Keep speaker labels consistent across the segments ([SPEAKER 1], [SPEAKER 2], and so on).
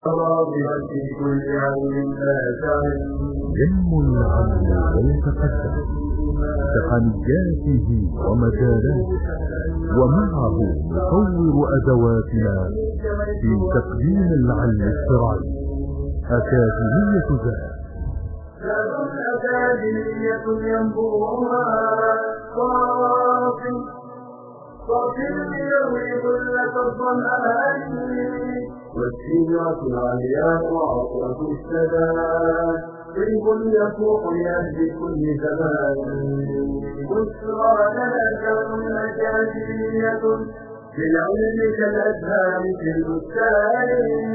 [SPEAKER 1] في كل عين
[SPEAKER 2] ينمو العلم ويتقدم تقنياته ومجالاته، ومعه نطور أدواتنا في تقديم العلم الشرعي. أكاديمية ذات
[SPEAKER 1] أكاديمية ينبوها صافي يروي ظلة الظمآن، والسيرة العلياء عطرة السداد، طيب يفوح يهدي كل زمان. بشرى لنا كون أكاديمية بالعلم كالأزهار في البستان.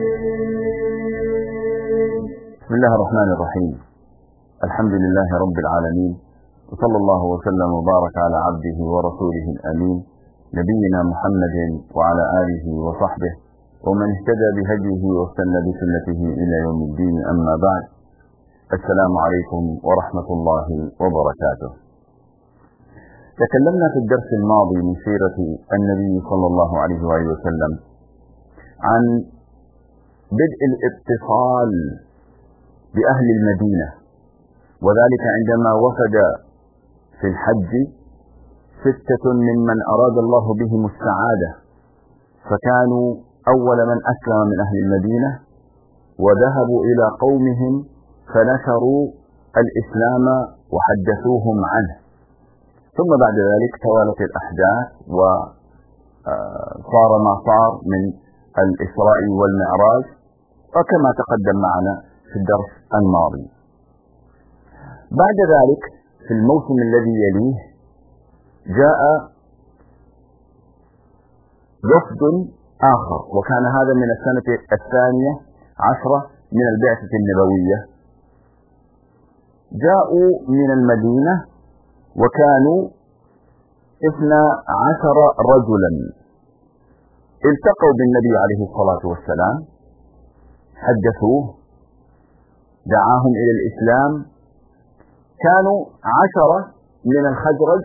[SPEAKER 3] بسم الله الرحمن الرحيم. الحمد لله رب العالمين، وصلى الله وسلم وبارك على عبده ورسوله الأمين نبينا محمد وعلى آله وصحبه ومن اهتدى بهديه واستنى بسنته إلى يوم الدين. أما بعد، السلام عليكم ورحمة الله وبركاته. تكلمنا في الدرس الماضي من سيرة النبي صلى الله عليه وآله وسلم عن بدء الاتصال بأهل المدينة، وذلك عندما وفد في الحج 6 ممن أراد الله بهم السعادة، فكانوا أول من أسلم من أهل المدينة، وذهبوا إلى قومهم فنشروا الإسلام وحدثوهم عنه. ثم بعد ذلك توالت الأحداث وصار ما صار من الإسراء والمعراج، وكما تقدم معنا في الدرس الماضي. بعد ذلك في الموسم الذي يليه جاء وفد آخر، وكان هذا من السنة 12 من البعثة النبوية. جاءوا من المدينة وكانوا 12 رجلا، التقوا بالنبي عليه الصلاة والسلام، حدثوه، دعاهم إلى الإسلام. كانوا 10 من الخزرج،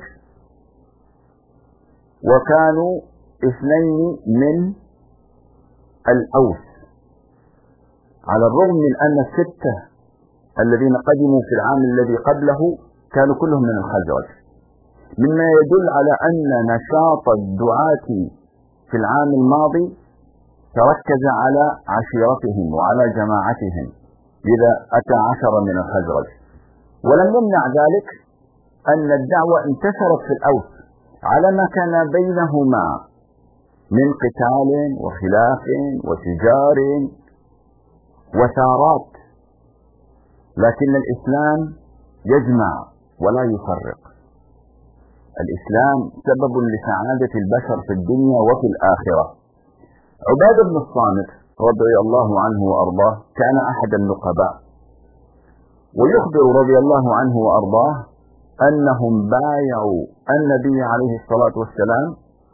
[SPEAKER 3] وكانوا 2 من الأوس، على الرغم من أن 6 الذين قدموا في العام الذي قبله كانوا كلهم من الخزرج، مما يدل على أن نشاط الدعاة في العام الماضي تركز على عشيرتهم وعلى جماعتهم، إذا أتى 10 من الخزرج. ولم يمنع ذلك أن الدعوة انتشرت في الأوس على ما كان بينهما من قتال وخلاف وشجار وثارات، لكن الإسلام يجمع ولا يفرق. الإسلام سبب لسعادة البشر في الدنيا وفي الآخرة. عبادة بن الصامت رضي الله عنه وأرضاه كان أحد النقباء، ويخبر رضي الله عنه وأرضاه أنهم بايعوا النبي عليه الصلاة والسلام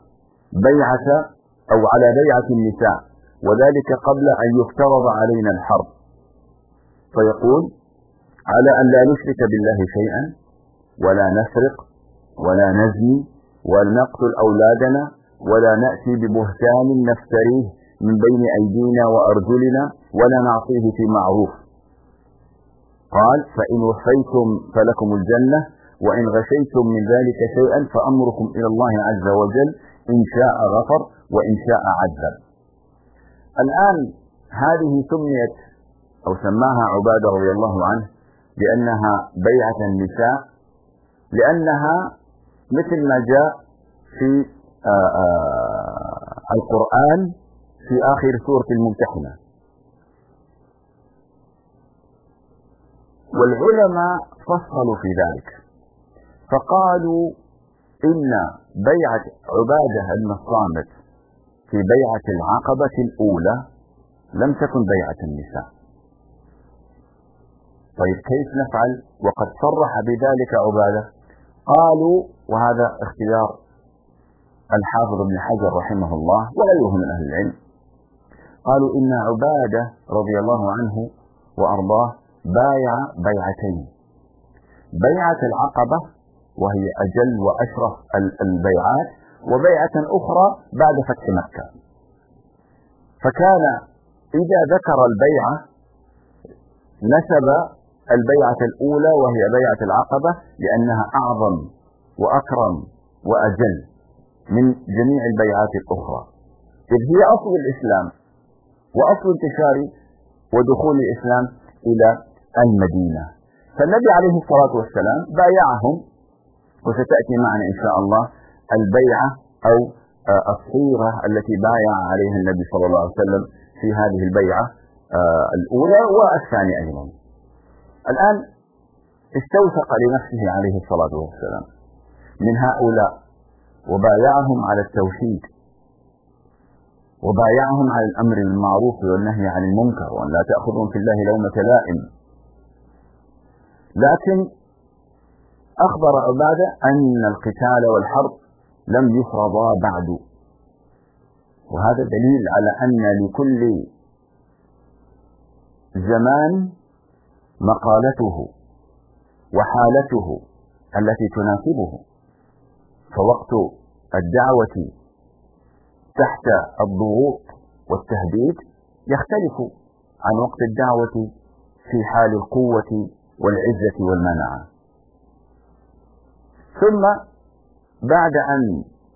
[SPEAKER 3] على بيعة النساء، وذلك قبل أن يفترض علينا الحرب، فيقول: على أن لا نشرك بالله شيئا، ولا نسرق، ولا نزني، ولا نقتل أولادنا، ولا نأتي ببهتان نفتريه من بين أيدينا وأرجلنا، ولا نعصيه في معروف. قال: فإن وفيتم فلكم الجنة، وإن غشيتم من ذلك شيئا فأمركم إلى الله عز وجل، إن شاء غفر وإن شاء عذب. الآن هذه سميت أو سماها عبادة رضي الله عنه بأنها بيعة النساء، لأنها مثل ما جاء في القرآن في آخر سورة الممتحنة. والعلماء فصلوا في ذلك فقالوا إن بيعة عبادة بن الصامت في بيعة العقبة الأولى لم تكن بيعة النساء. طيب كيف نفعل وقد صرح بذلك عبادة؟ قالوا، وهذا اختيار الحافظ ابن حجر رحمه الله وغيره من أهل العلم، قالوا إن عبادة رضي الله عنه وأرضاه بايع بيعتين: بيعة العقبة وهي أجل وأشرف البيعات، وبيعة أخرى بعد فتح مكة. فكان إذا ذكر البيعة نسب البيعة الأولى وهي بيعة العقبة لأنها أعظم وأكرم وأجل من جميع البيعات الأخرى، إذ هي أصل الإسلام وأصل انتشار ودخول الإسلام إلى المدينة. فالنبي عليه الصلاة والسلام بايعهم، وستأتي معنا إن شاء الله البيعة أو الصيغة التي بايع عليها النبي صلى الله عليه وسلم في هذه البيعة الأولى والثانية أيضا. الآن استوثق لنفسه عليه الصلاة والسلام من هؤلاء وبايعهم على التوحيد، وبايعهم على الأمر بالمعروف والنهي عن المنكر، وأن لا تأخذهم في الله لومة لائم. لكن أخبر عبادة أن القتال والحرب لم يفرضا بعد، وهذا دليل على أن لكل زمان مقالته وحالته التي تناسبه، فوقت الدعوة تحت الضغوط والتهديد يختلف عن وقت الدعوة في حال القوة والعزة والمنعة. ثم بعد أن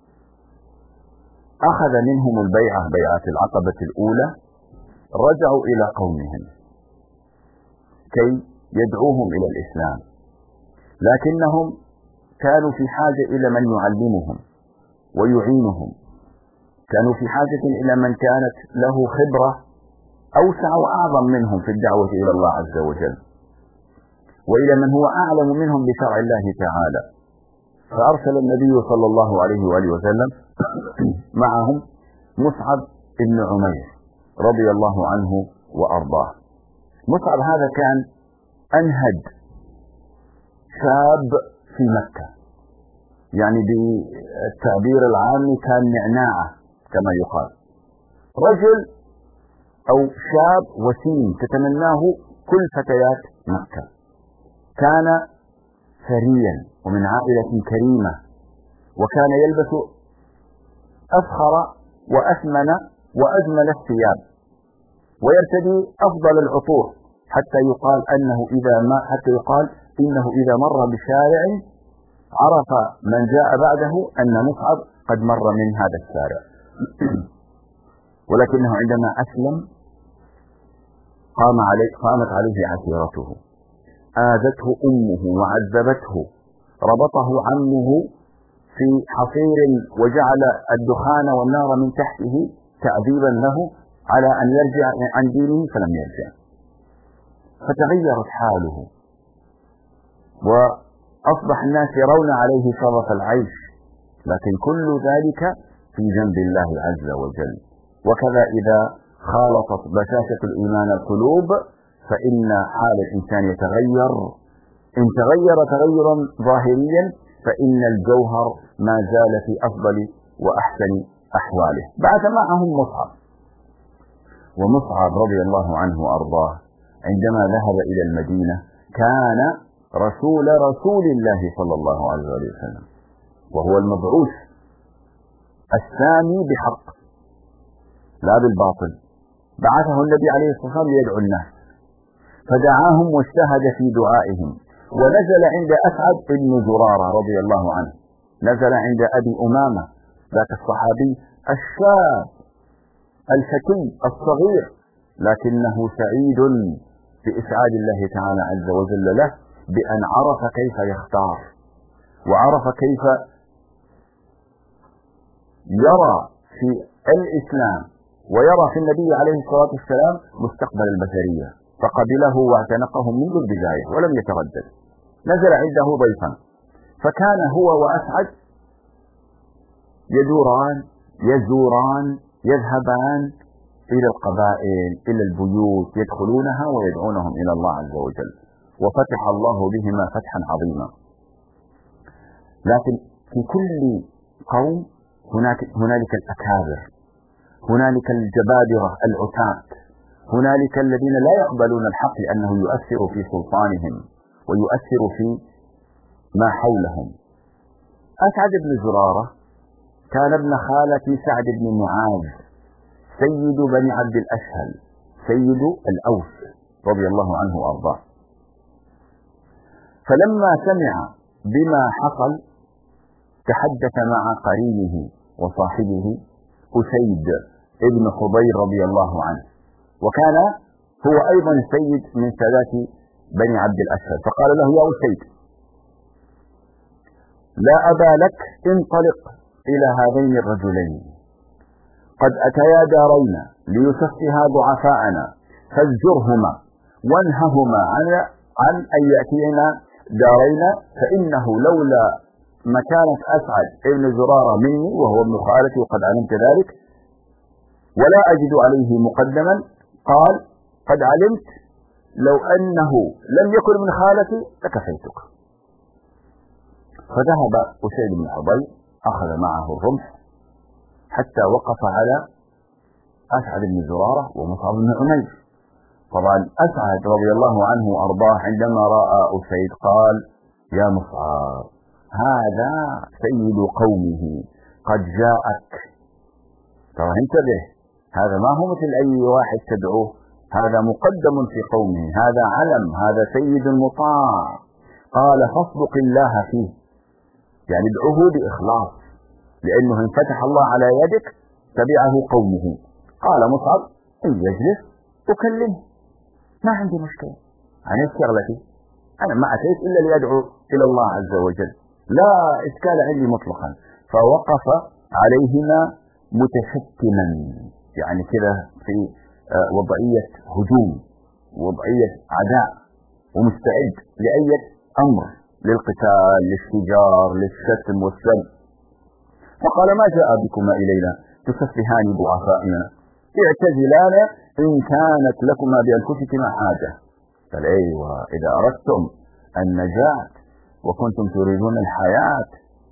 [SPEAKER 3] أخذ منهم البيعة بيعة العقبة الأولى رجعوا إلى قومهم كي يدعوهم إلى الإسلام، لكنهم كانوا في حاجة إلى من يعلمهم ويعينهم، كانوا في حاجة إلى من كانت له خبرة أوسع وأعظم منهم في الدعوة إلى الله عز وجل، وإلى من هو أعلم منهم بشرع الله تعالى. فأرسل النبي صلى الله عليه وآله وسلم معهم مصعب بن عمير رضي الله عنه وأرضاه. مصعب هذا كان أنهد شاب في مكة، يعني بالتعبير العامي كان نعناعة كما يقال، رجل أو شاب وسيم تتمناه كل فتيات مكة، كان ثريا ومن عائلة كريمة، وكان يلبس أفخر وأثمن وأجمل الثياب، ويرتدي أفضل العطور، حتى يقال إنه إذا مر بشارع عرف من جاء بعده أن مصعب قد مر من هذا الشارع. ولكنه عندما أسلم قامت عليه عشيرته، آذته أمه وعذبته، ربطه عمه في حصير وجعل الدخان والنار من تحته تعذيبا له على أن يرجع عن دينه، فلم يرجع، فتغيرت حاله وأصبح الناس يرون عليه شرف العيش، لكن كل ذلك في جنب الله عز وجل. وكذا إذا خالطت بشاشة الإيمان القلوب فإن حال الإنسان يتغير، إن تغير تغيرا ظاهريا فإن الجوهر ما زال في أفضل وأحسن أحواله. بعث معهم مصعب، ومصعب رضي الله عنه وأرضاه عندما ذهب إلى المدينة كان رسول الله صلى الله عليه وسلم، وهو المبعوث السامي بحق لا بالباطل. بعثه النبي عليه الصلاة والسلام ليدعو الناس، فدعاهم واجتهد في دعائهم، ونزل عند أسعد بن زرارة رضي الله عنه، نزل عند أبي أمامة ذاك الصحابي الشاب الفتي الصغير، لكنه سعيد بإسعاد الله تعالى عز وجل له بأن عرف كيف يختار، وعرف كيف يرى في الإسلام ويرى في النبي عليه الصلاة والسلام مستقبل البشرية، فقبله واعتنقه منذ البداية ولم يتردد. نزل عنده ضيفا، فكان هو وأسعد يزوران يذهبان إلى القبائل إلى البيوت، يدخلونها ويدعونهم إلى الله عز وجل، وفتح الله بهما فتحا عظيما. لكن في كل قوم هنالك الأكابر، هنالك الجبابرة العتاة، هنالك الذين لا يقبلون الحق لأنه يؤثر في سلطانهم ويؤثر في ما حولهم. أسعد بن زرارة كان ابن خالة سعد بن معاذ سيد بني عبد الأشهل، سيد الأوس رضي الله عنه وأرضاه. فلما سمع بما حصل تحدث مع قرينه وصاحبه أسيد ابن حضير رضي الله عنه، وكان هو أيضا سيد من سادات بني عبد الأسد، فقال له: يا أسيد، لا أبا لك، انطلق إلى هذين الرجلين، قد أتيا دارينا ليسفها ضعفاءنا، فازجرهما وانههما عن أن يأتينا دارينا، فإنه لولا مكانة أسعد ابن زرارة مني وهو ابن خالتي وقد علمت ذلك ولا أجد عليه مقدما. قال: قد علمت لو أنه لم يكن من خالتي لكفيتك. فذهب أسيد بن حضير أخذ معه الرمح حتى وقف على أسعد بن زرارة ومصعب بن عمير. طبعا أسعد رضي الله عنه وأرضاه عندما رأى أسيد قال: يا مصعب، هذا سيد قومه قد جاءك. ترى انتبه، هذا ما هو مثل أي واحد تدعوه، هذا مقدم في قومه، هذا علم، هذا سيد مطاع. قال: فاصدق الله فيه، يعني ادعوه بإخلاص، لأنه إن فتح الله على يدك تبعه قومه. قال مصعب: إن يجلس أكلمه، ما عندي مشكلة، أنا شغلتي، أنا ما أتيت إلا لأدعو إلى الله عز وجل، لا إشكال عندي مطلقا. فوقف عليهما متشكما، يعني كذا في وضعية هجوم، وضعية عداء، ومستعد لأي أمر، للقتال، للشجار، للشتم والسب. فقال: ما جاء بكما إلينا تسفهان ضعفائنا، اعتزلانا إن كانت لكما بأنفسكما حاجة. قال: أيوة، إذا أردتم النجاة وكنتم تريدون الحياة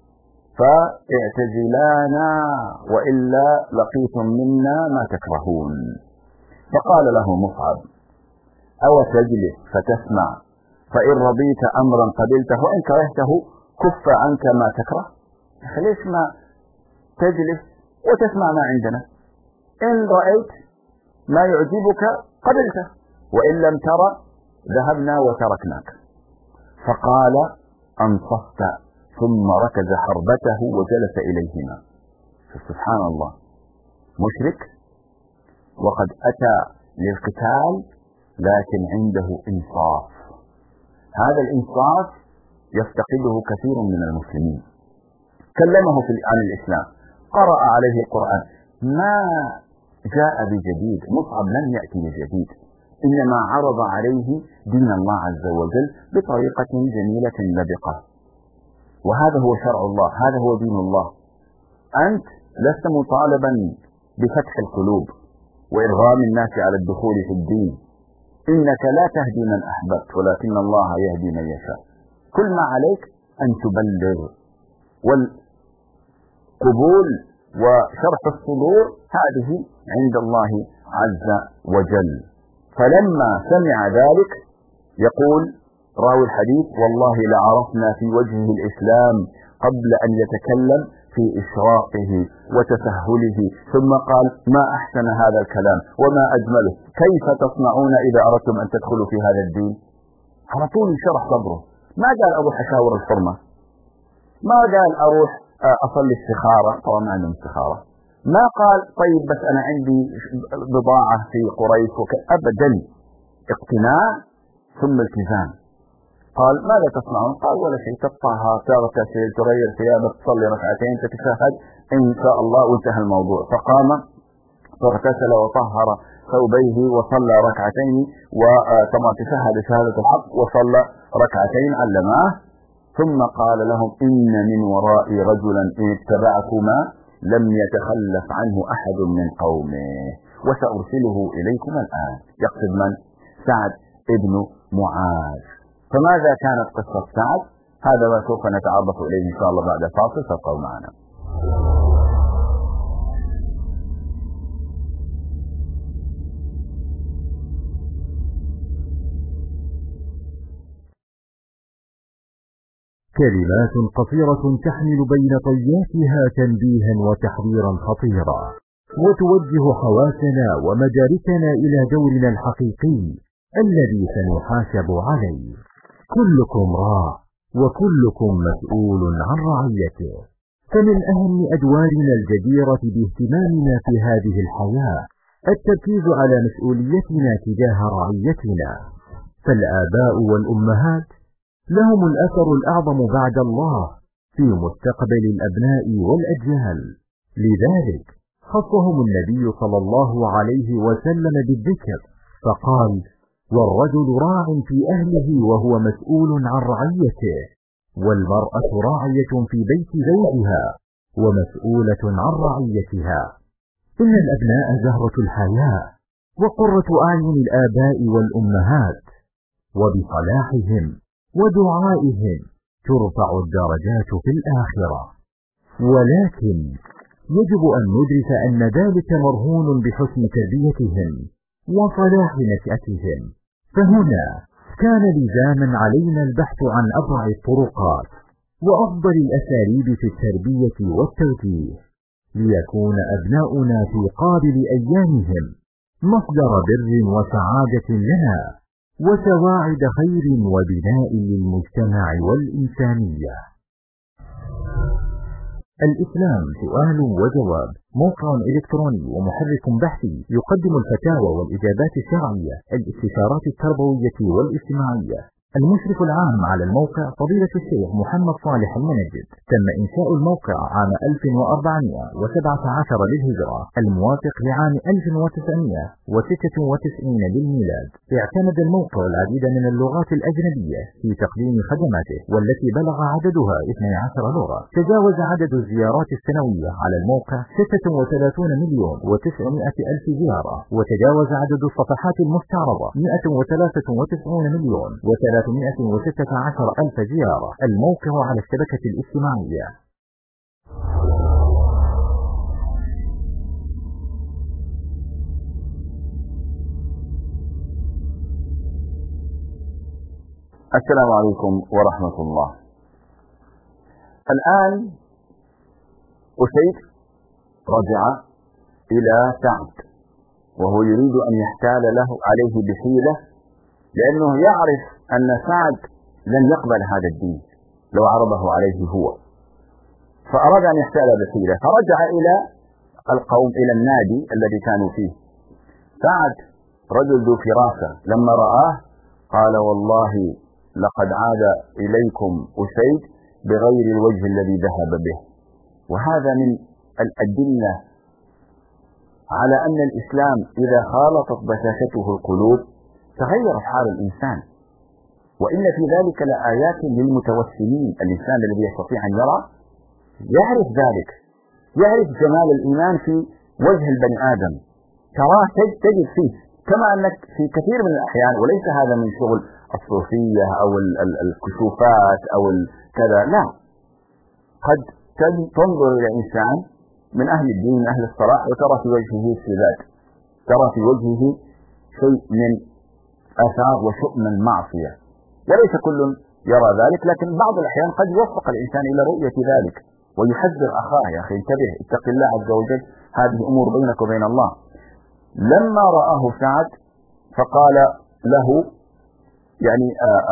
[SPEAKER 3] فاعتزلانا، وإلا لقيتم منا ما تكرهون. فقال له مصعب: أو تجلس فتسمع، فإن رضيت أمرا قبلته وإن كرهته كف عنك ما تكره. ليش ما تجلس وتسمع ما عندنا؟ إن رأيت ما يعجبك قبلته، وإن لم ترى ذهبنا وتركناك. فقال: أنصفت، ثم ركز حربته وجلس إليهما. سبحان الله، مشرك وقد أتى للقتال لكن عنده إنصاف. هذا الإنصاف يفتقده كثير من المسلمين. كلمه عن الإسلام، قرأ عليه القرآن، ما جاء بجديد. مصعب لم يأتي بجديد، إنما عرض عليه دين الله عز وجل بطريقة جميلة لبقة، وهذا هو شرع الله، هذا هو دين الله. أنت لست مطالبا بفتح القلوب وإرغام الناس على الدخول في الدين، إنك لا تهدي من أحببت ولكن الله يهدي من يشاء. كل ما عليك أن تبلغ، والقبول وشرح الصدور هذه عند الله عز وجل. فلما سمع ذلك يقول راوي الحديث: والله لعرفنا في وجهه الإسلام قبل أن يتكلم في إشراقه وتسهله. ثم قال: ما أحسن هذا الكلام وما أجمله، كيف تصنعون إذا أردتم أن تدخلوا في هذا الدين؟ على طول شرح صدره. ما قال أروح أشاور الحرمة، ما قال أروح أصلي استخارة، طبعا ما عندهم استخارة، ما قال طيب بس أنا عندي بضاعة في قريش أبدا. اقتناع ثم التزام. قال: ماذا تصنعون؟ قال: ولا شيء، تطهر، تغتسل، تغير ثيابك، تصلي ركعتين، تتشهد إن شاء الله، وانتهى الموضوع. فقام فاغتسل وطهر ثوبيه وصلى ركعتين، وكما تشهد شهادة الحق وصلى ركعتين علماه. ثم قال لهم: إن من ورائي رجلا إن اتبعكما لم يتخلف عنه أحد من قومه وسأرسله إليكم الآن. يقصد من؟ سعد ابن معاذ. فماذا كانت قصة سعد؟ هذا ما سوف نتعرف إليه إن شاء الله بعد فاصل، فابقوا معنا.
[SPEAKER 2] كلمات قصيرة تحمل بين طياتها تنبيها وتحذيرا خطيرا. وتوجه حواسنا ومداركنا إلى دورنا الحقيقي الذي سنحاسب عليه. كلكم راع وكلكم مسؤول عن رعيته. فمن أهم أدوارنا الجديرة باهتمامنا في هذه الحياة التركيز على مسؤوليتنا تجاه رعيتنا. فالآباء والأمهات لهم الأثر الأعظم بعد الله في مستقبل الأبناء والأجيال. لذلك خصهم النبي صلى الله عليه وسلم بالذكر فقال: والرجل راع في أهله وهو مسؤول عن رعيته، والمرأة راعية في بيت زوجها ومسؤولة عن رعيتها. إن الأبناء زهرة الحياة وقرة أعين الآباء والأمهات، وبصلاحهم ودعائهم ترفع الدرجات في الآخرة. ولكن يجب أن ندرك أن ذلك مرهون بحسن تربيتهم وصلاح نشأتهم. فهنا كان لزاما علينا البحث عن أبرع الطرقات وأفضل الأساليب في التربية والتوجيه، ليكون أبناؤنا في قابل أيامهم مصدر بر وسعادة لنا وسواعد خير وبناء للمجتمع والإنسانية. الإسلام سؤال وجواب، موقع إلكتروني ومحرك بحثي يقدم الفتاوى والإجابات الشرعية، الاستشارات التربوية والاجتماعية. المشرف العام على الموقع فضيلة الشيخ محمد صالح المنجد. تم إنشاء الموقع عام 1417 للهجرة الموافق لعام 1996 للميلاد. اعتمد الموقع العديد من اللغات الأجنبية في تقديم خدماته، والتي بلغ عددها 12 لغة. تجاوز عدد الزيارات السنوية على الموقع 36,900,000 زيارة، وتجاوز عدد الصفحات المستعرضة 193,316,000 زيارة. الموقع على الشبكة الاجتماعية.
[SPEAKER 3] السلام عليكم ورحمة الله. الآن أسيد رجع إلى سعد وهو يريد أن يحتال له عليه بحيلة، لأنه يعرف أن سعد لن يقبل هذا الدين لو عرضه عليه هو، فأراد أن يحتال بحيلة، فرجع إلى القوم إلى النادي الذي كانوا فيه. سعد رجل ذو فراسة لما رآه قال: والله لقد عاد إليكم أسيد بغير الوجه الذي ذهب به. وهذا من الأدلة على أن الإسلام إذا خالطت بشاشته القلوب تغير حال الإنسان، وإن في ذلك لآيات للمتوسمين. الإنسان الذي يستطيع أن يرى يعرف ذلك، يعرف جمال الإيمان في وجه البني آدم، تراه تجد فيه، كما أنك في كثير من الأحيان، وليس هذا من شغل الصوفية أو الكشوفات أو كذا، لا، قد تنظر إلى إنسان من أهل الدين من أهل الصلاح وترى في وجهه سذاج، ترى في وجهه شيء من آثار وشؤم المعصية، وليس كل يرى ذلك، لكن بعض الأحيان قد يوفق الإنسان إلى رؤية ذلك ويحذر أخاه: يا أخي انتبه، اتق الله عز وجل، هذه أمور بينك وبين الله. لما رآه سعد فقال له: يعني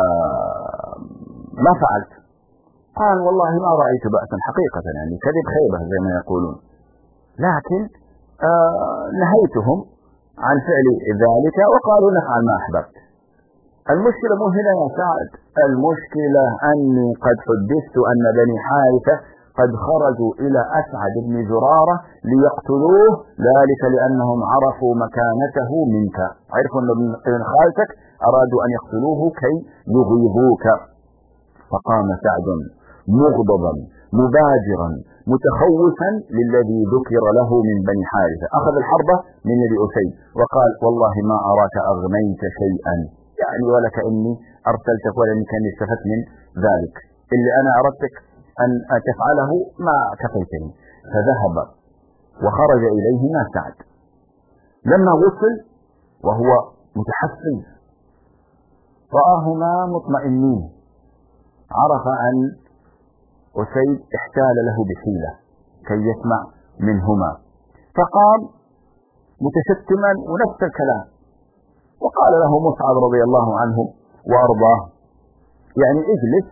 [SPEAKER 3] ما فعلت؟ قال: والله ما رأيت بأسا حقيقة، يعني كذب خيبة زي ما يقولون، لكن نهيتهم عن فعل ذلك وقالوا نفعل ما أحببت. المشكلة مو هنا يا سعد، المشكلة أني قد حدثت أن بني حارثة قد خرجوا إلى أسعد بن زرارة ليقتلوه، ذلك لأنهم عرفوا مكانته منك، عرفوا أن ابن خالتك أرادوا أن يقتلوه كي يغيظوك. فقام سعد مغضبا مبادرا متخوفا للذي ذكر له من بني حارثة، أخذ الحربة من يد أسيد وقال: والله ما أراك أغنيت شيئا، يعني ولا كأني أرسلتك ولا كأني استفدت من ذلك، اللي أنا أردتك أن تفعله ما كفيتني. فذهب وخرج إليهما سعد. لما وصل وهو متحفز رآهما مطمئنين، عرف أن أسيد احتال له بحيلة كي يسمع منهما، فقام متشتما ونفس الكلام، وقال له مصعب رضي الله عنه وأرضاه يعني اجلس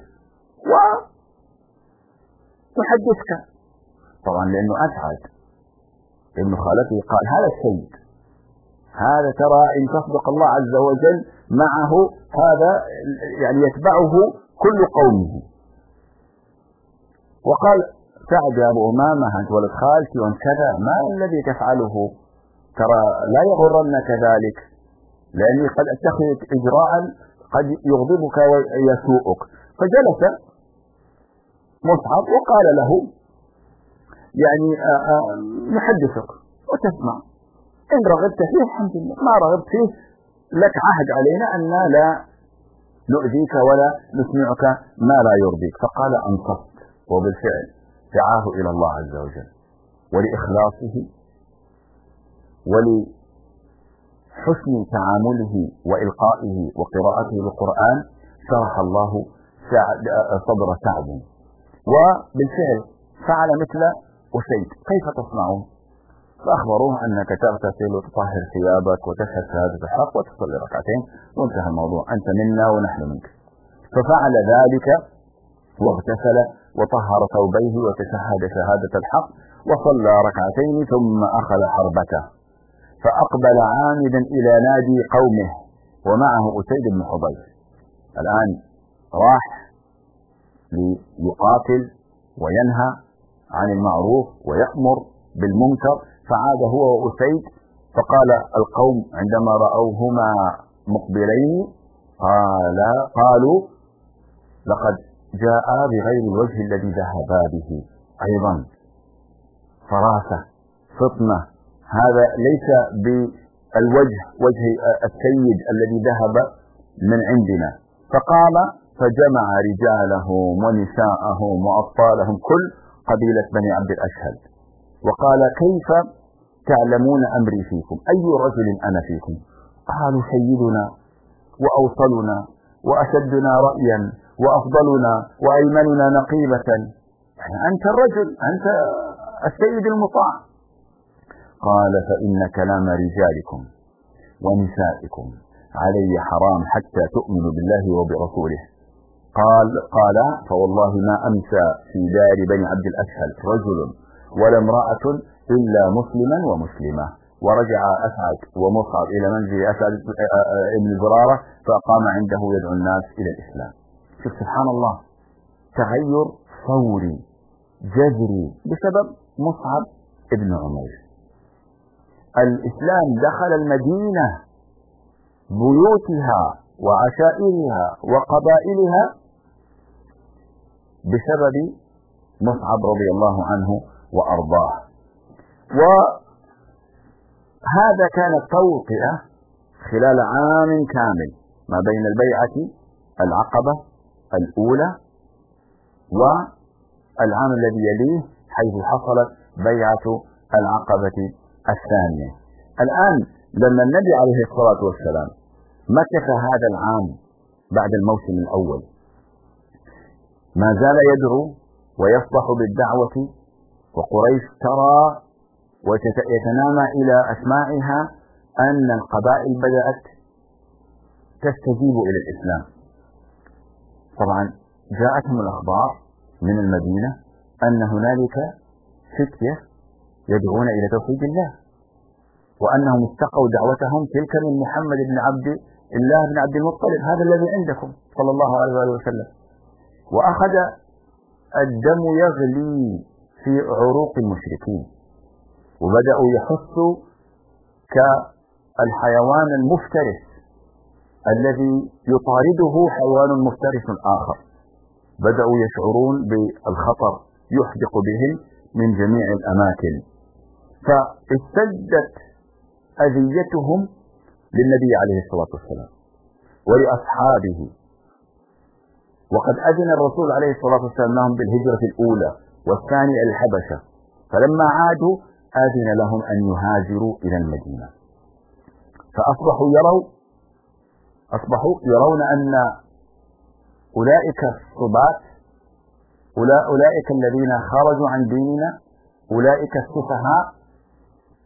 [SPEAKER 3] ونحدثك. طبعا لأنه أسعد ابن خالته قال هذا السيد، هذا ترى إن تصدق الله عز وجل معه هذا يعني يتبعه كل قومه. وقال سعد يا أبو أمامة أنت ولد خالتي وأنت كذا، ما الذي تفعله؟ ترى لا يغرنك ذلك، لأني قد أتخذ إجراء قد يغضبك ويسوءك. فجلس مصعب وقال له يعني نحدثك وتسمع، إن رغبت فيه الحمد لله، ما رغبت فيه لك عهد علينا أن لا نؤذيك ولا نسمعك ما لا يرضيك. فقال أنصفت، وبالفعل دعاه إلى الله عز وجل، ولإخلاصه ولحسن تعامله وإلقائه وقراءته للقرآن شرح الله صدر سعد، وبالفعل فعل مثل أسيد. كيف تصنعون؟ فأخبروه أنك تغتسل وتطهر ثيابك وتشهد شهادة الحق وتصلي ركعتين وانتهى الموضوع، أنت منا ونحن منك. ففعل ذلك واغتسل وطهر ثوبيه وتشهد شهادة الحق وصلى ركعتين ثم أخذ حربته، فأقبل عامدا إلى نادي قومه ومعه أسيد بن حضير. الآن راح ليقاتل وينهى عن المعروف ويأمر بالمنكر، فعاد هو وأسيد. فقال القوم عندما رأوهما مقبلين قالوا لقد جاء بغير الوجه الذي ذهبا به، أيضا فراسة فطنة، هذا ليس بالوجه وجه السيد الذي ذهب من عندنا. فقام فجمع رجالهم ونساءهم وأطفالهم كل قبيلة بني عبد الأشهل، وقال كيف تعلمون أمري فيكم؟ أي رجل أنا فيكم؟ قالوا سيدنا وأوصلنا وأشدنا رأيا وأفضلنا وأيمننا نقيبة، أنت الرجل، أنت السيد المطاع. قال فإن كلام رجالكم ونسائكم علي حرام حتى تؤمنوا بالله وبرسوله. قال فوالله ما أمسى في دار بني عبد الأشهل رجل ولا امرأة إلا مسلما ومسلمة. ورجع أسعد ومصعب إلى منزل أسعد ابن زرارة فقام عنده يدعو الناس إلى الإسلام. شوف سبحان الله، تغير فوري جذري بسبب مصعب ابن عمير. الإسلام دخل المدينة بيوتها وعشائرها وقبائلها بسبب مصعب رضي الله عنه وأرضاه. وهذا كانت توطئة خلال عام كامل ما بين البيعة العقبة الأولى والعام الذي يليه حيث حصلت بيعة العقبة الثانية. الآن لما النبي عليه الصلاة والسلام مكث هذا العام بعد الموسم الأول ما زال يدعو ويصبح بالدعوة، وقريش ترى ويتنامى إلى أسماعها أن القبائل بدأت تستجيب إلى الإسلام. طبعا جاءتهم الأخبار من المدينة أن هنالك فتية يدعون إلى توحيد الله، وأنهم استقوا دعوتهم تلك من محمد بن عبد الله بن عبد المطلب، هذا الذي عندكم صلى الله عليه وسلم. وأخذ الدم يغلي في عروق المشركين، وبدأوا يحسوا كالحيوان المفترس الذي يطارده حيوان مفترس آخر، بدأوا يشعرون بالخطر يحدق بهم من جميع الأماكن. فاشتدت أذيتهم للنبي عليه الصلاة والسلام ولأصحابه، وقد أذن الرسول عليه الصلاة والسلام لهم بالهجرة الأولى والثانية إلى الحبشة، فلما عادوا أذن لهم أن يهاجروا إلى المدينة. فأصبحوا يرون أن أولئك الصبات، أولئك الذين خرجوا عن ديننا، أولئك السفهاء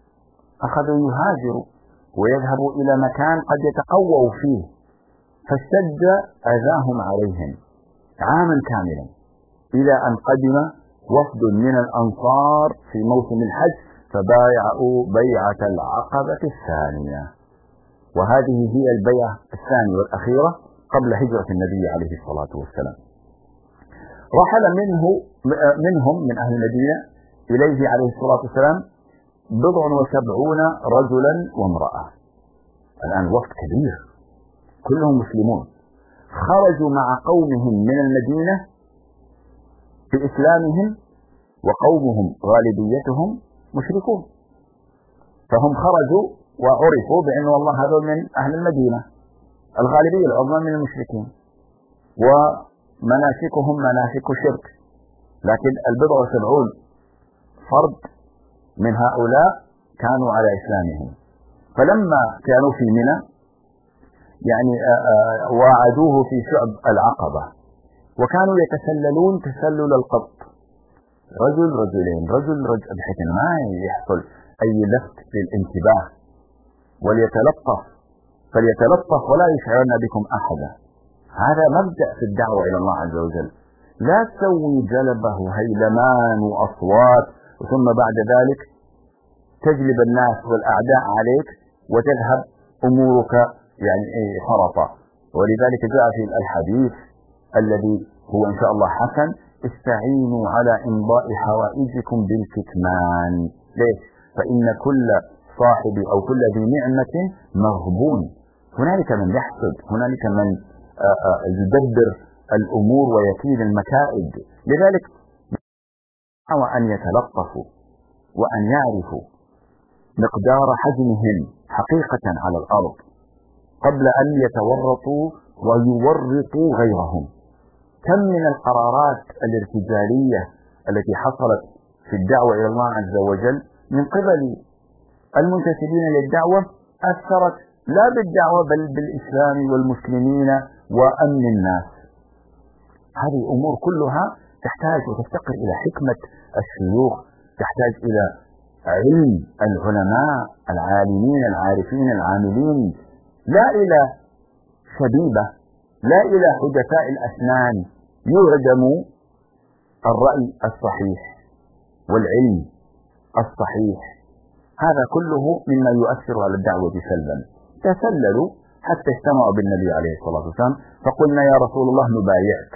[SPEAKER 3] أخذوا يهاجروا ويذهبوا إلى مكان قد يتقووا فيه، فاشتد أذاهم عليهم عاما كاملا، إلى أن قدم وفد من الأنصار في موسم الحج فبايعوا بيعة العقبة الثانية، وهذه هي البيعة الثانية والأخيرة قبل هجرة النبي عليه الصلاة والسلام. رحل منهم من أهل المدينة إليه عليه الصلاة والسلام 70 رجلا وامرأة. الآن وفد كبير كلهم مسلمون، خرجوا مع قومهم من المدينة بإسلامهم، وقومهم غالبيتهم مشركون، فهم خرجوا وعرفوا بأن والله هذول من أهل المدينة، الغالبية العظمى من المشركين، ومناسكهم مناسك شرك، لكن 70 فرد من هؤلاء كانوا على إسلامهم. فلما كانوا في منى يعني واعدوه في شعب العقبة، وكانوا يتسللون تسلل القط، رجل رجلين رجل رجل، بحيث ما يحصل أي لفت للانتباه، فليتلطف ولا يشعرن بكم أحدا. هذا مبدأ في الدعوة إلى الله عز وجل، لا تسوي جلبه هيلمان وأصوات ثم بعد ذلك تجلب الناس والأعداء عليك وتذهب أمورك يعني فرطا. ولذلك جاء في الحديث الذي هو إن شاء الله حسن: استعينوا على إمضاء حوائجكم بالكتمان. ليش؟ فإن كل صاحب أو كل ذي نعمة مغبون، هنالك من يحسد، هنالك من يدبر الأمور ويكيد المكائد. لذلك وأن يتلطفوا وأن يعرفوا مقدار حجمهم حقيقة على الأرض قبل أن يتورطوا ويورطوا غيرهم. كم من القرارات الارتجالية التي حصلت في الدعوة إلى الله عز وجل من قبل المنتسبين للدعوة أثرت لا بالدعوة بل بالإسلام والمسلمين وأمن الناس. هذه أمور كلها تحتاج وتفتقر إلى حكمة الشيوخ، تحتاج إلى علم العلماء العالمين العارفين العاملين، لا إلى شبيبة، لا إلى حدثاء الأسنان يهدم الرأي الصحيح والعلم الصحيح. هذا كله مما يؤثر على الدعوة سلبا. تسللوا حتى اجتمعوا بالنبي عليه الصلاة والسلام فقلنا: يا رسول الله نبايعك.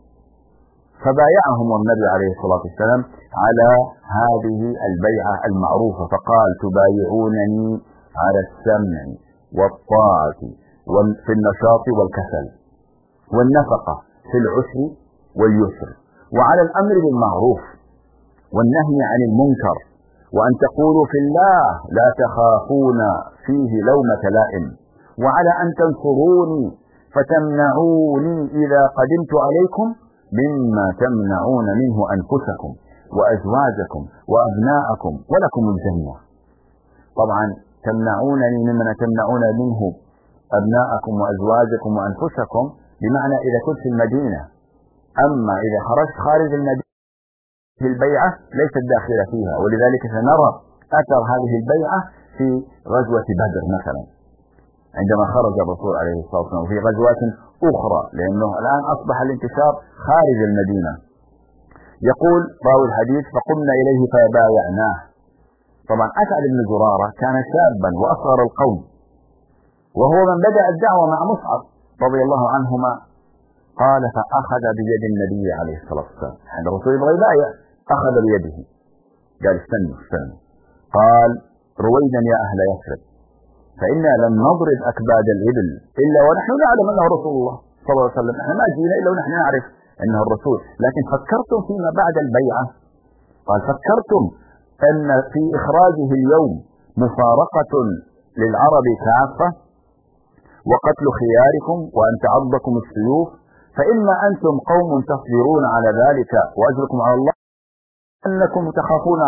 [SPEAKER 3] فبايعهم النبي عليه الصلاة والسلام على هذه البيعة المعروفة، فقال: تبايعونني على السمع والطاعة في النشاط والكسل، والنفقة في العسر واليسر، وعلى الأمر بالمعروف والنهي عن المنكر، وأن تقولوا في الله لا تخافون فيه لومة لائم، وعلى أن تنصروني فتمنعوني إذا قدمت عليكم مما تمنعون منه أنفسكم وأزواجكم وأبناءكم ولكم الجنة. طبعا تمنعونني مما تمنعون منه أبناءكم وأزواجكم وأنفسكم بمعنى إذا كنت في المدينة، أما إذا خرجت خارج المدينة في البيعة ليست داخلة فيها. ولذلك سنرى أثر هذه البيعة في غزوة بدر مثلا عندما خرج الرسول عليه الصلاة والسلام، وفي غزوات أخرى، لأنه الآن أصبح الانتشار خارج المدينة. يقول راوي الحديث: فقمنا إليه فبايعناه. طبعا أسعد بن زرارة كان شابا وأصغر القوم، وهو من بدأ الدعوة مع مصعب رضي الله عنهما. قال: فأخذ بيد النبي عليه الصلاة والسلام عند الرسول يبغى يبايع، أخذ بيده قال: استنوا. قال: رويدا يا أهل يثرب، فإنا لم نضرب أكباد الإبل إلا ونحن نعلم أنه رسول الله صلى الله عليه وسلم. احنا ما جينا إلا ونحن نعرف أنه الرسول، لكن فكرتم فيما بعد البيعة؟ قال: فكرتم أن في إخراجه اليوم مفارقة للعرب كافة وقتل خياركم وأن تعضكم السيوف، فإما أنتم قوم تصبرون على ذلك وأجركم على الله، أنكم تخافون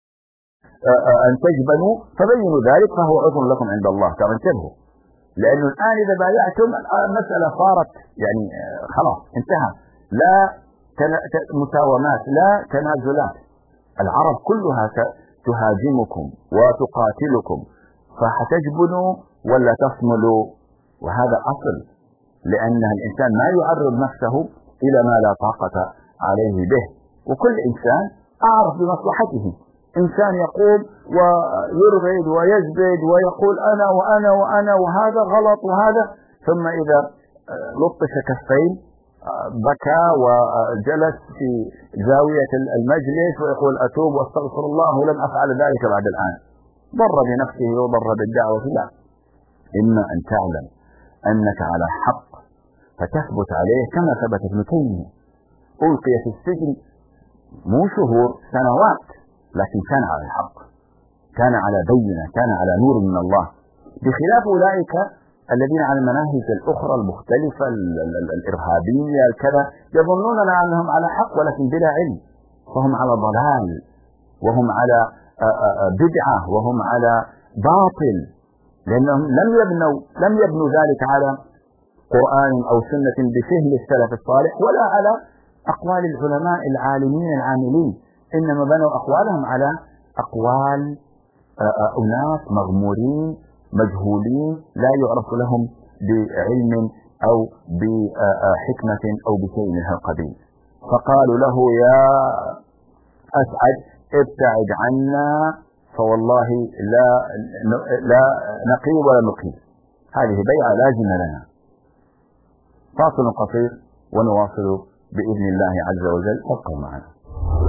[SPEAKER 3] أن تجبنوا فبينوا ذلك فهو عذر لكم عند الله. كما انتبهوا، لأنه الآن إذا بايعتم المسألة صارت يعني خلاص انتهى، لا مساومات لا تنازلات. العرب كلها تهاجمكم وتقاتلكم فحتجبنوا ولا تصملوا؟ وهذا أصل، لأن الإنسان ما يعرض نفسه إلى ما لا طاقة عليه به، وكل إنسان أعرف بمصلحته. إنسان يقوم ويرغد ويزبد ويقول أنا وأنا وأنا وهذا غلط وهذا، ثم إذا لطش كفين بكى وجلس في زاوية المجلس ويقول أتوب واستغفر الله ولم أفعل ذلك بعد الآن، ضر بنفسه وضر بالدعوة. لا، إما أن تعلم أنك على حق فتثبت عليه، كما ثبت ابن تيمية، ألقي في السجن مو شهور، سنوات، لكن كان على الحق، كان على بينة، كان على نور من الله، بخلاف أولئك الذين على المناهج الأخرى المختلفة الإرهابية الكذا، يظنون أنهم على حق ولكن بلا علم، فهم على ضلال وهم على بدعة وهم على باطل، لأنهم لم يبنوا ذلك على قرآن أو سنة بفهم السلف الصالح ولا على أقوال العلماء العالمين العاملين، إنما بنوا أقوالهم على أقوال أناس مغمورين مجهولين لا يعرف لهم بعلم أو بحكمة أو بشيء من هذا القبيل. فقالوا له يا أسعد ابتعد عنا فوالله لا نقيم ولا نقيم، هذه بيعة لازمة لنا. فاصل قصير ونواصل بإذن الله عز وجل، ابقوا معنا.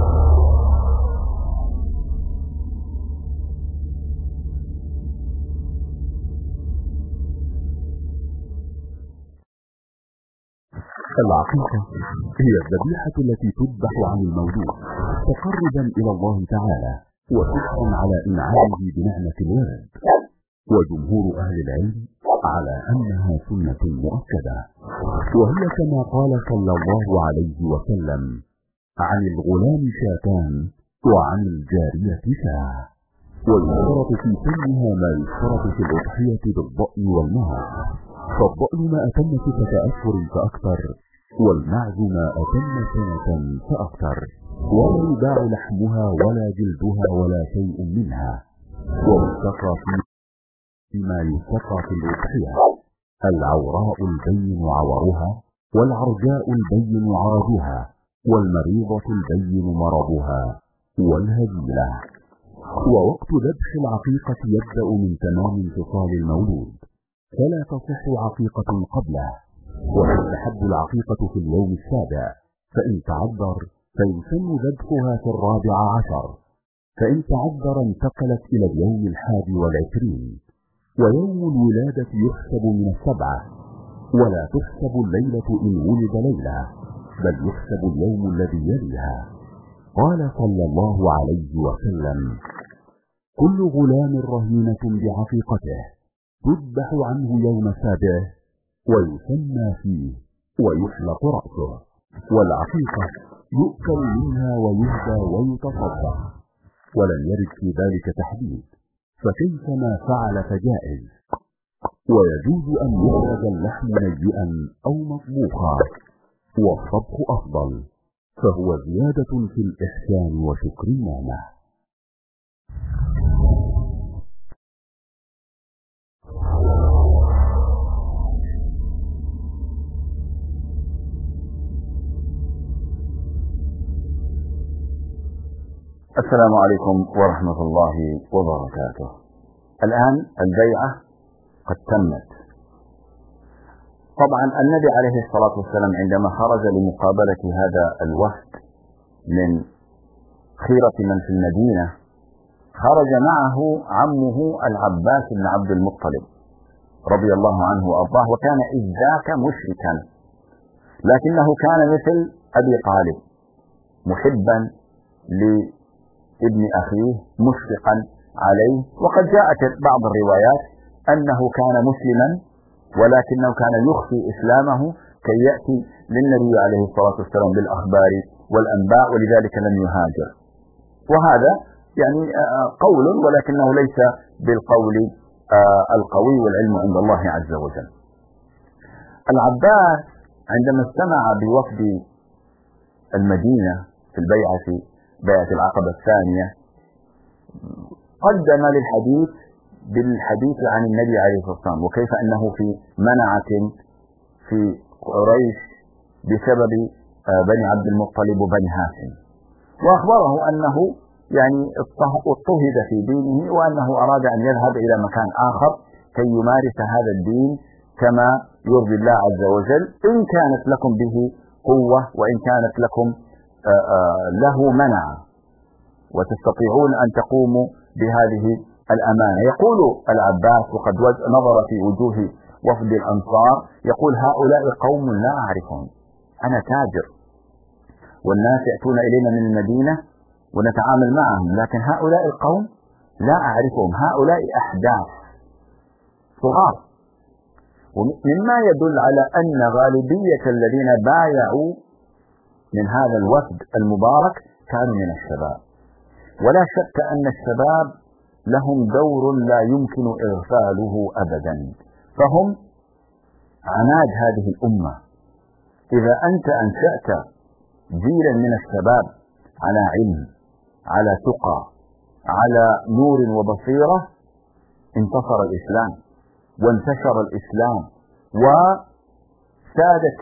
[SPEAKER 2] العقيقة هي الذبيحة التي تذبح عن المولود تقربا إلى الله تعالى وشكرا على إنعامه بنعمة الولد، وجمهور أهل العلم على أنها سنة مؤكدة، وهي كما قال صلى الله عليه وسلم عن الغلام شاتان وعن الجارية شاة. ويشترط في سنها ما يشترط في الأضحية بالضأن والمعز، فالضأن ما أتم 6 أشهر فأكثر، والمعز ما أتم 1 سنة فأكثر، ولا يباع لحمها ولا جلدها ولا شيء منها. ويستقى فيما يستقى في الأضحية العوراء البين عورها، والعرجاء البين عرجها، والمريضة البين مرضها، والهزيلة. ووقت ذبح العقيقة يبدأ من تمام انفصال المولود، فلا تصح عقيقة قبله، وتستحب العقيقة في اليوم 7، فإن تعذر فيسن ذبحها في 14، فإن تعذر انتقلت إلى اليوم 21، ويوم الولادة يحسب من 7، ولا تحسب الليلة إن ولد ليلة، بل يحسب اليوم الذي يليها. قال صلى الله عليه وسلم كل غلام رهينة بعقيقته تذبح عنه يوم 7 ويسمى فيه ويحلق رأسه، والعقيقة يؤكل منها ويهدى ويتصدق، ولم يرد في ذلك تحديد، فكيف ما فعل فجائز. ويجوز أن يخرج اللحم نيئا أو مطبوخا، والطبخ أفضل، فهو زيادة في الإحسان وشكر النعمة.
[SPEAKER 3] السلام عليكم ورحمة الله وبركاته. الآن البيعة قد تمت. طبعا النبي عليه الصلاة والسلام عندما خرج لمقابلة هذا الوفد من خيرة من في المدينة خرج معه عمه العباس بن عبد المطلب رضي الله عنه وأرضاه، وكان إذ ذاك مشركا، لكنه كان مثل أبي طالب محبا لابن أخيه مشفقا عليه. وقد جاءت بعض الروايات أنه كان مسلما ولكنه كان يخفي إسلامه كي يأتي للنبي عليه الصلاة والسلام بالأخبار والأنباء، ولذلك لم يهاجر. وهذا يعني قول ولكنه ليس بالقول القوي، والعلم عند الله عز وجل. العباس عندما استمع بوفد المدينة في بيعة العقبة الثانية قدم بالحديث عن النبي عليه الصلاة والسلام، وكيف أنه في منعة في قريش بسبب بني عبد المطلب وبني هاشم، وأخبره أنه يعني اضطهد في دينه، وأنه أراد أن يذهب إلى مكان آخر كي يمارس هذا الدين كما يرضي الله عز وجل، إن كانت لكم به قوة وإن كانت لكم له منع وتستطيعون أن تقوموا بهذه الأمانة. يقول العباس وقد نظر في وجوه وفد الأنصار، يقول هؤلاء قوم لا أعرفهم، أنا تاجر والناس يأتون إلينا من المدينة ونتعامل معهم، لكن هؤلاء القوم لا أعرفهم، هؤلاء أحداث صغار. ومما يدل على أن غالبية الذين بايعوا من هذا الوفد المبارك كانوا من الشباب، ولا شك أن الشباب لهم دور لا يمكن إغفاله أبدا، فهم عناد هذه الأمة. إذا أنت أنشأت جيلا من الشباب على علم، على تقى، على نور وبصيرة، انتصر الإسلام وانتشر الإسلام وسادت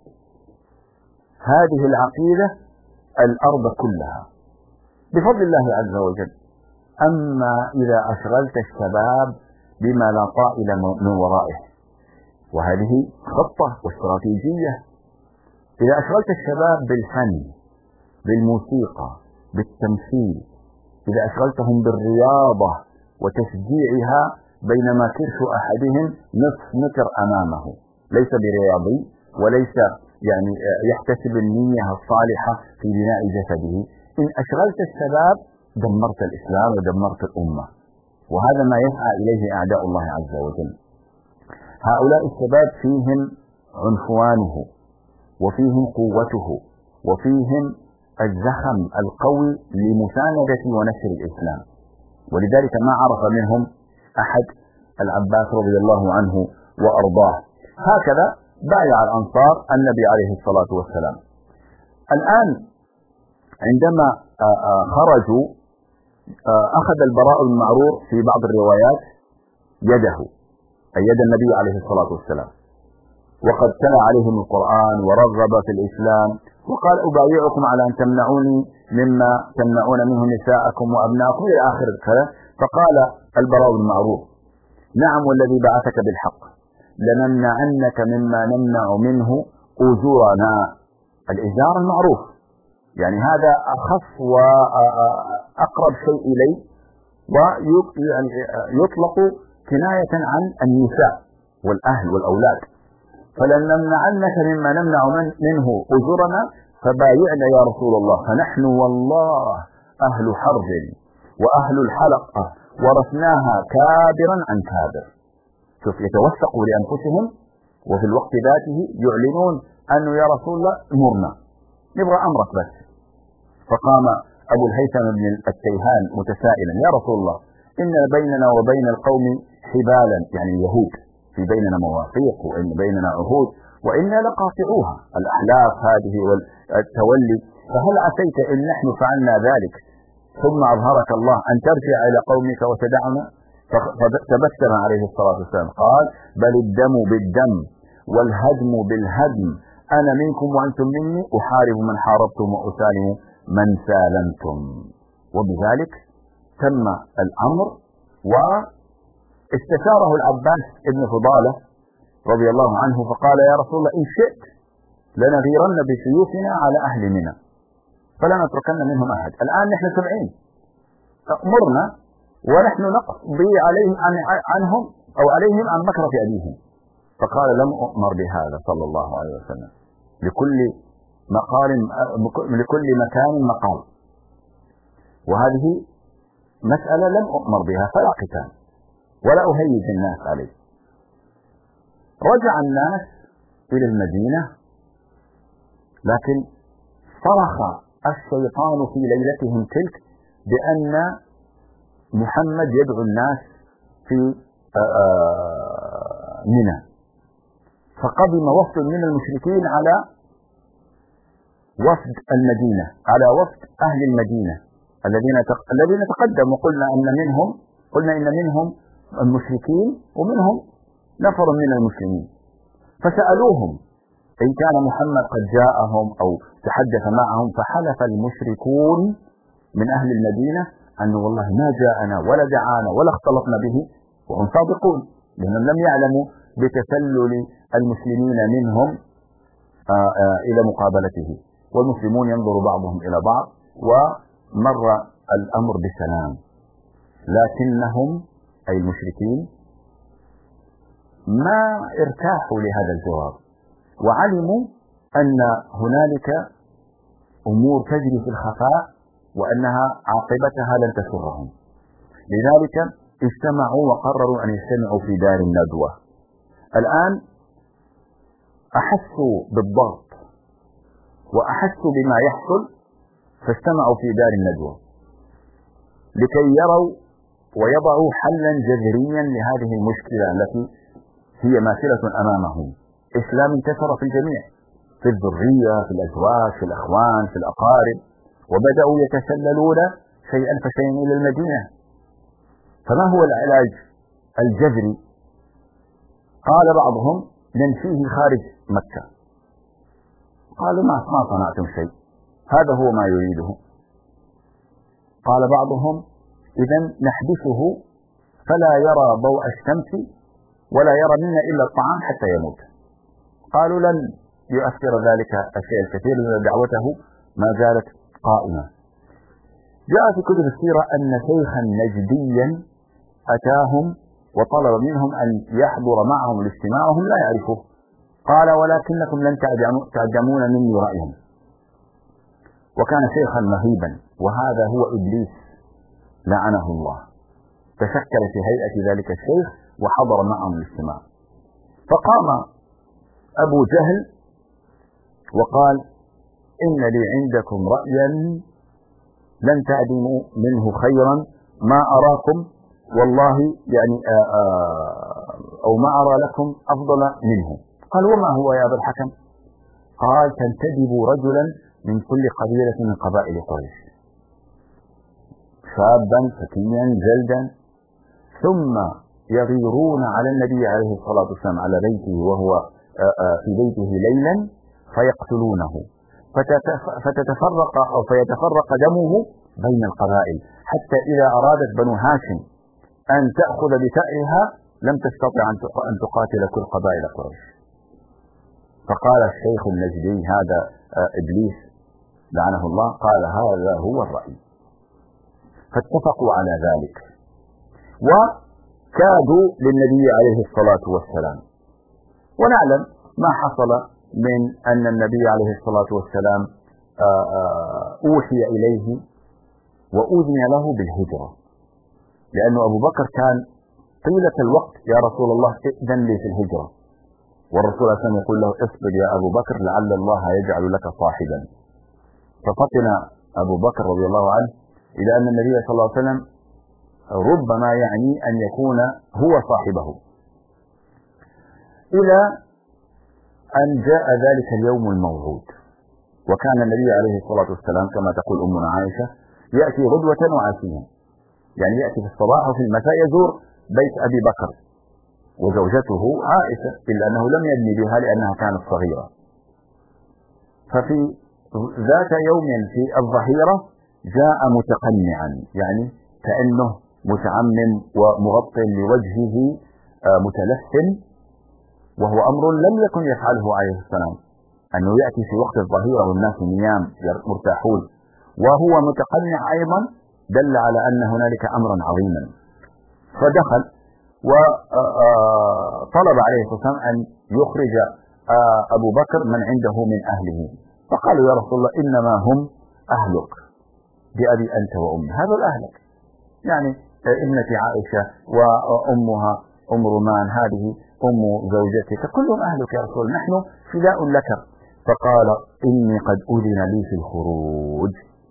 [SPEAKER 3] هذه العقيدة الأرض كلها بفضل الله عز وجل. أما إذا أشغلت الشباب بما لا طائل من ورائه، وهذه خطة واستراتيجية، إذا أشغلت الشباب بالفن، بالموسيقى، بالتمثيل، إذا أشغلتهم بالرياضة وتشجيعها، بينما كرش أحدهم نصف متر أمامه، ليس برياضي وليس يعني يحتسب النية الصالحة في بناء جسده، إن أشغلت الشباب دمرت الإسلام ودمرت الأمة، وهذا ما يسعى إليه أعداء الله عز وجل. هؤلاء الشباب فيهم عنفوانه وفيهم قوته وفيهم الزخم القوي لمساندة ونشر الإسلام، ولذلك ما عرف منهم أحد العباس رضي الله عنه وأرضاه. هكذا بايع الأنصار النبي عليه الصلاة والسلام. الآن عندما خرجوا أخذ البراء بن معرور في بعض الروايات يده، أي يد النبي عليه الصلاة والسلام، وقد تلا عليهم القرآن ورغب في الإسلام، وقال أبايعكم على أن تمنعوني مما تمنعون منه نساءكم وأبناءكم إلى آخر الكلام. فقال البراء بن معرور نعم والذي بعثك بالحق لنمنعنك مما نمنع منه أجورنا. الإجار المعروف، يعني هذا أخف وأقرب شيء إليه، ويطلق كناية عن النساء والأهل والأولاد. فلنمنعنك مما نمنع منه أجورنا فبايعنا يا رسول الله، فنحن والله أهل حرب وأهل الحلقة ورثناها كابرا عن كابر. شوف، يتوثقوا لأنفسهم وفي الوقت ذاته يعلنون أنه يا رسول الله مرنا، نبغى أمرك بس. فقام أبو الهيثم بن التيهان متسائلا يا رسول الله إن بيننا وبين القوم حبالا، يعني اليهود، في بيننا مواثيق وإن بيننا عهود وإنا لقاطعوها، الأحلاف هذه والتولي، فهل عسيت إن نحن فعلنا ذلك ثم أظهرك الله أن ترجع إلى قومك وتدعنا؟ فتبسم عليه الصلاة والسلام قال بل الدم بالدم والهدم بالهدم، أنا منكم وأنتم مني، أحارب من حاربتم وأسالم من سالمتم. وبذلك تم الأمر، واستشاره العباس ابن فضالة رضي الله عنه فقال يا رسول الله إن شئت لنغيرن بسيوفنا على أهل منى فلا نتركن منهم أحد. الآن نحن 70 أمرنا ونحن نقضي عليهم عنهم أو عليهم عن مكرة أبيهم. فقال لم أؤمر بهذا صلى الله عليه وسلم، لكل مكان مقال، وهذه مسألة لم أؤمر بها فلا قتال ولا أهيج الناس عليه. رجع الناس إلى المدينة، لكن صرخ الشيطان في ليلتهم تلك بأن محمد يدعو الناس في منى. فقدم وفد من المشركين على وفد المدينة، على وفد أهل المدينة الذين تقدم وقلنا إن منهم المشركين ومنهم نفر من المسلمين، فسألوهم إن كان محمد قد جاءهم أو تحدث معهم، فحلف المشركون من أهل المدينة أنه والله ما جاءنا ولا دعانا ولا اختلطنا به، وهم صادقون لأنهم لم يعلموا بتسلل المسلمين منهم إلى مقابلته، والمسلمون ينظر بعضهم إلى بعض، ومر الأمر بسلام. لكنهم أي المشركين ما ارتاحوا لهذا الجواب، وعلموا أن هنالك أمور تجري في الخفاء وأنها عاقبتها لن تسرهم، لذلك اجتمعوا وقرروا أن يجتمعوا في دار الندوة. الآن أحسوا بالضغط وأحسوا بما يحصل، فاجتمعوا في دار الندوة لكي يروا ويضعوا حلا جذريا لهذه المشكلة التي هي ماثلة أمامهم. إسلام انتشر في الجميع، في الذرية، في الأزواج، في الأخوان، في الأقارب، وبدأوا يتسللون شيئا فشيئا إلى المدينة. فما هو العلاج الجذري؟ قال بعضهم ننفيه خارج مكة. قالوا ما صنعتم شيء، هذا هو ما يريده. قال بعضهم إذن نحبسه فلا يرى ضوء الشمس ولا يرى منا إلا الطعام حتى يموت. قالوا لن يؤثر ذلك الشيء الكثير لأن دعوته ما زالت قائمة. جاء في كتب السيرة أن شيخا نجديا أتاهم وطلب منهم أن يحضر معهم الاجتماع وهم لا يعرفوه. قال ولكنكم لن تعدمون مني رأيهم. وكان شيخا مهيبا، وهذا هو إبليس لعنه الله، تشكل في هيئة ذلك الشيخ وحضر معهم الاجتماع. فقام أبو جهل وقال إن لي عندكم رأيا لن تعدموا منه خيرا ما أراكم والله يعني أو ما أرى لكم أفضل منه. قال وما هو يا أبا الحكم؟ قال تنتدبوا رجلا من كل قبيلة من قبائل قريش، شابا فتيا جلدا، ثم يغيرون على النبي عليه الصلاة والسلام على بيته وهو في بيته ليلا فيقتلونه، فيتفرق دمه بين القبائل، حتى إذا أرادت بنو هاشم أن تأخذ بتأها لم تستطع أن تقاتل كل قبائل قريش. فقال الشيخ النجدي هذا إبليس لعنه الله، قال هذا هو الرأي. فاتفقوا على ذلك وكادوا للنبي عليه الصلاة والسلام. ونعلم ما حصل من أن النبي عليه الصلاة والسلام أوحي إليه وأذن له بالهجرة، لأن أبو بكر كان طيلة الوقت يا رسول الله ائذن لي في الهجرة، والرسول صلى الله عليه وسلم يقول له اصبر يا أبو بكر لعل الله يجعل لك صاحبا. ففطن أبو بكر رضي الله عنه إلى أن النبي صلى الله عليه وسلم ربما يعني أن يكون هو صاحبه، إلى أن جاء ذلك اليوم الموعود. وكان النبي عليه الصلاة والسلام كما تقول أمنا عائشة يأتي غدوة وعشيا، يعني يأتي في الصباح وفي المساء يزور بيت أبي بكر وزوجته عائشة، إلا أنه لم يبني بها لأنها كانت صغيرة. ففي ذات يوم في الظهيرة جاء متقنعا، يعني كأنه متعمم ومغطٍ لوجهه متلثم، وهو أمر لم يكن يفعله عليه السلام، أنه يأتي في وقت الظهيرة والناس نيام مرتاحون وهو متقنع أيضا، دل على أن هنالك أمرا عظيما. فدخل وطلب عليه الصلاة والسلام أن يخرج أبو بكر من عنده من أهله، فقالوا يا رسول الله إنما هم أهلك بأبي أنت وأمي، هذا الأهلك، يعني ابنة عائشة وأمها أم رومان، هذه أم زوجتك، كلهم أهلك يا رسول، نحن فداء لك. فقال إني قد أذن لي في الخروج،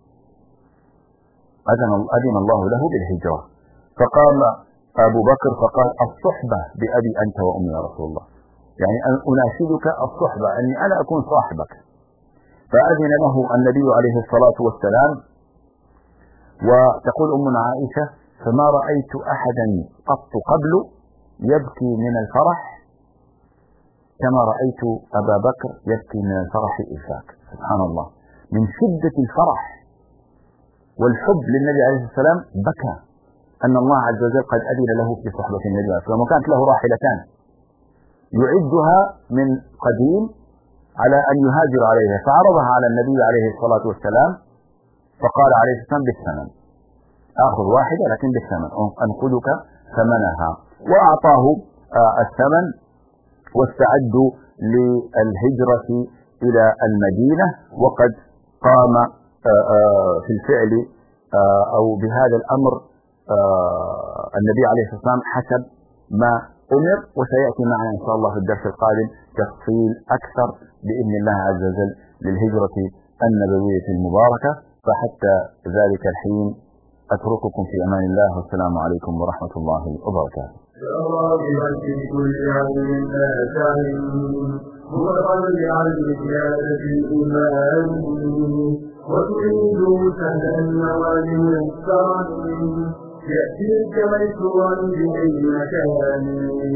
[SPEAKER 3] أذن الله له بالهجرة. فقال أبو بكر فقال الصحبة بأبي أنت وأمي يا رسول الله، يعني أناشدك الصحبة أني أنا أكون صاحبك. فأذن له النبي عليه الصلاة والسلام، وتقول أمنا عائشة: فما رأيت أحدا قط قبل يبكي من الفرح كما رأيت أبا بكر يبكي من الفرح إفاك. سبحان الله، من شدة الفرح والحب للنبي عليه الصلاة والسلام بكى أن الله عز وجل قد أذن له في صحبة النبي عليه الصلاة والسلام، وكانت له راحلتان يعدها من قديم على أن يهاجر عليها، فعرضها على النبي عليه الصلاة والسلام فقال عليه الصلاة والسلام: بالثمن، آخذ واحدة لكن بالثمن، أنقذك ثمنها، وأعطاه الثمن، واستعدوا للهجرة إلى المدينة. وقد قام في الفعل أو بهذا الأمر النبي عليه الصلاة والسلام حسب ما أمر، وسيأتي معنا إن شاء الله في الدرس القادم تفصيل أكثر بإذن الله عز وجل للهجرة النبوية المباركة. فحتى ذلك الحين أترككم في أمان الله، والسلام عليكم ورحمة الله وبركاته.
[SPEAKER 1] راغبا في كل علم نافع مرغبا عن زيادة الإيمان، وتريد سهلا النوال ميسرا يأتيك ميسورا بأي مكان.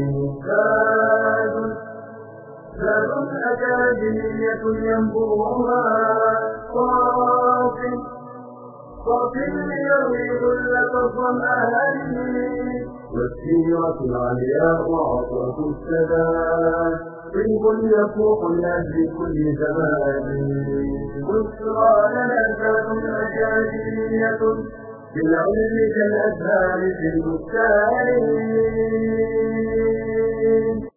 [SPEAKER 1] زاد أكاديمية ينبوها صافٍ ليروي ذلة الظمآن، والسيرة العلياء عطرة السداد طيب يفوق الناس كل زمان. بشرى لنا ذات أكاديمية بالعلم كالأزهار في البستان.